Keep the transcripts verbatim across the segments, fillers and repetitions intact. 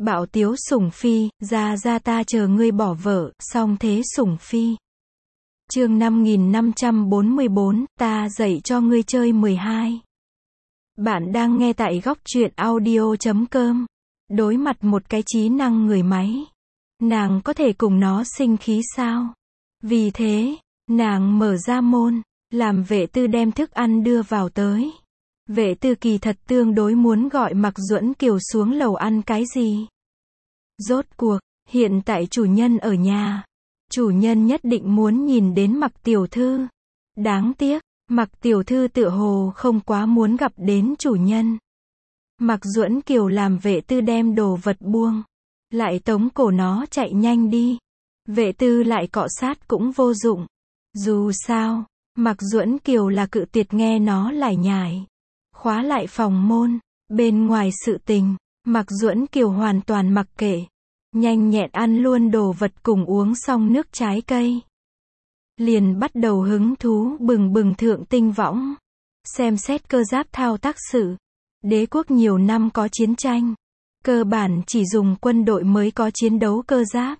Bạo tiếu sủng phi, ra ra ta chờ ngươi bỏ vợ, song thế sủng phi. Chương năm nghìn năm trăm bốn mươi bốn, ta dạy cho ngươi chơi mười hai. Bạn đang nghe tại góc truyện audio chấm com. Đối mặt một cái trí năng người máy, nàng có thể cùng nó sinh khí sao? Vì thế, nàng mở ra môn, làm vệ tư đem thức ăn đưa vào tới. Vệ tư kỳ thật tương đối muốn gọi Mạc Duẫn Kiều xuống lầu ăn cái gì. Rốt cuộc, hiện tại chủ nhân ở nhà. Chủ nhân nhất định muốn nhìn đến Mạc tiểu thư. Đáng tiếc, Mạc tiểu thư tựa hồ không quá muốn gặp đến chủ nhân. Mạc Duẫn Kiều làm vệ tư đem đồ vật buông, lại tống cổ nó chạy nhanh đi. Vệ tư lại cọ sát cũng vô dụng. Dù sao, Mạc Duẫn Kiều là cự tuyệt nghe nó lải nhải. Khóa lại phòng môn, bên ngoài sự tình, Mạc Duẫn Kiều hoàn toàn mặc kệ. Nhanh nhẹn ăn luôn đồ vật cùng uống xong nước trái cây. Liền bắt đầu hứng thú bừng bừng thượng tinh võng. Xem xét cơ giáp thao tác sự. Đế quốc nhiều năm có chiến tranh. Cơ bản chỉ dùng quân đội mới có chiến đấu cơ giáp.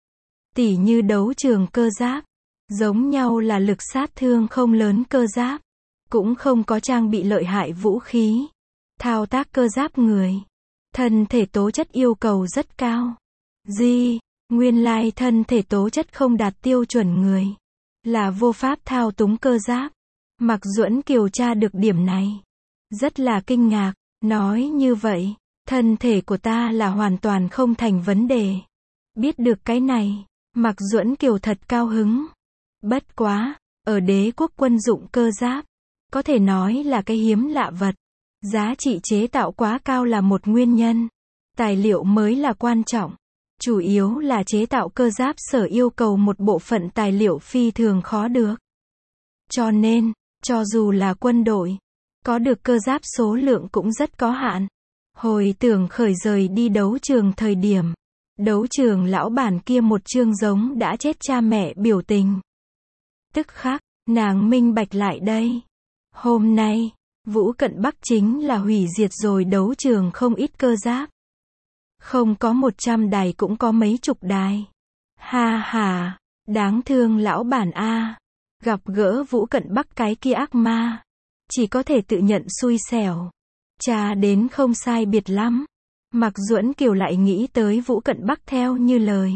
Tỉ như đấu trường cơ giáp. Giống nhau là lực sát thương không lớn cơ giáp. Cũng không có trang bị lợi hại vũ khí. Thao tác cơ giáp người. Thân thể tố chất yêu cầu rất cao. Di, nguyên lai thân thể tố chất không đạt tiêu chuẩn người. Là vô pháp thao túng cơ giáp. Mạc Duẫn Kiều tra được điểm này. Rất là kinh ngạc, nói như vậy, thân thể của ta là hoàn toàn không thành vấn đề. Biết được cái này, Mạc Duẫn Kiều thật cao hứng. Bất quá, ở đế quốc quân dụng cơ giáp, có thể nói là cái hiếm lạ vật. Giá trị chế tạo quá cao là một nguyên nhân. Tài liệu mới là quan trọng. Chủ yếu là chế tạo cơ giáp sở yêu cầu một bộ phận tài liệu phi thường khó được. Cho nên, cho dù là quân đội, có được cơ giáp số lượng cũng rất có hạn. Hồi tưởng khởi rời đi đấu trường thời điểm, đấu trường lão bản kia một chương giống đã chết cha mẹ biểu tình. Tức khắc, nàng minh bạch lại đây. Hôm nay, Vũ Cận Bắc chính là hủy diệt rồi đấu trường không ít cơ giáp. Không có một trăm đài cũng có mấy chục đài. Ha ha, đáng thương lão bản a. Gặp gỡ Vũ Cận Bắc cái kia ác ma, chỉ có thể tự nhận xui xẻo. Cha đến không sai biệt lắm. Mạc Duẫn Kiều lại nghĩ tới Vũ Cận Bắc theo như lời.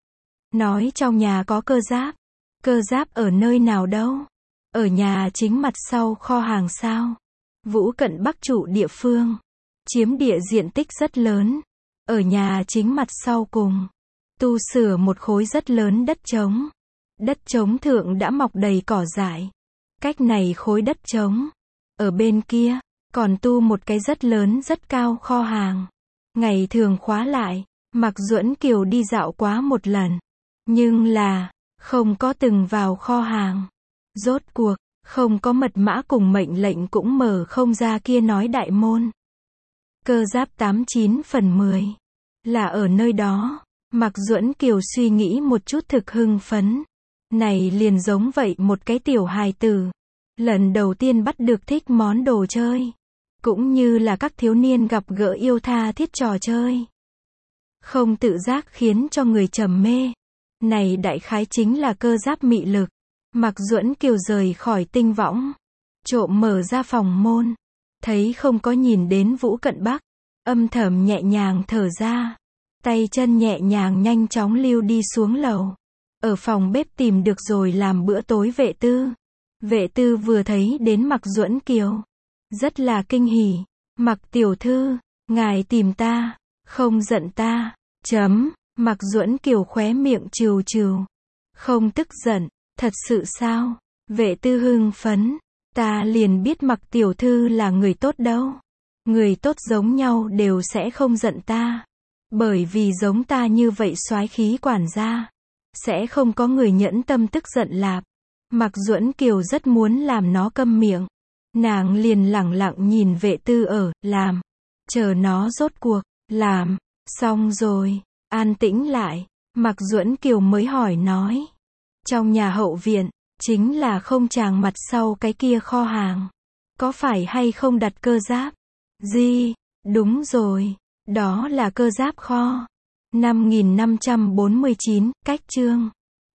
Nói trong nhà có cơ giáp. Cơ giáp ở nơi nào đâu? Ở nhà chính mặt sau kho hàng sao? Vũ Cận Bắc chủ địa phương, chiếm địa diện tích rất lớn. Ở nhà chính mặt sau cùng, tu sửa một khối rất lớn đất trống. Đất trống thượng đã mọc đầy cỏ dại. Cách này khối đất trống, ở bên kia, còn tu một cái rất lớn rất cao kho hàng. Ngày thường khóa lại, Mạc Duẫn Kiều đi dạo quá một lần. Nhưng là, không có từng vào kho hàng. Rốt cuộc, không có mật mã cùng mệnh lệnh cũng mở không ra kia nói đại môn. Cơ giáp tám chín phần mười. Là ở nơi đó. Mạc Duẫn Kiều suy nghĩ một chút thực hưng phấn. Này liền giống vậy một cái tiểu hài tử. Lần đầu tiên bắt được thích món đồ chơi. Cũng như là các thiếu niên gặp gỡ yêu tha thiết trò chơi. Không tự giác khiến cho người trầm mê. Này đại khái chính là cơ giáp mị lực. Mạc Duẫn Kiều rời khỏi tinh võng. Trộm mở ra phòng môn. Thấy không có nhìn đến Vũ Cận Bắc. Âm thầm nhẹ nhàng thở ra. Tay chân nhẹ nhàng nhanh chóng lưu đi xuống lầu. Ở phòng bếp tìm được rồi làm bữa tối vệ tư. Vệ tư vừa thấy đến Mạc Duẫn Kiều. Rất là kinh hỉ. Mạc tiểu thư, ngài tìm ta, không giận ta. Chấm, Mạc Duẫn Kiều khóe miệng trừ trừ. Không tức giận, thật sự sao? Vệ tư hưng phấn. Ta liền biết Mạc tiểu thư là người tốt đâu. Người tốt giống nhau đều sẽ không giận ta. Bởi vì giống ta như vậy soái khí quản gia, sẽ không có người nhẫn tâm tức giận lạp. Mạc Duẫn Kiều rất muốn làm nó câm miệng. Nàng liền lẳng lặng nhìn vệ tư ở, làm. Chờ nó rốt cuộc, làm. Xong rồi, an tĩnh lại. Mạc Duẫn Kiều mới hỏi nói. Trong nhà hậu viện, chính là không tràng mặt sau cái kia kho hàng. Có phải hay không đặt cơ giáp? Di, đúng rồi. Đó là cơ giáp kho. năm nghìn năm trăm bốn mươi chín, cách chương.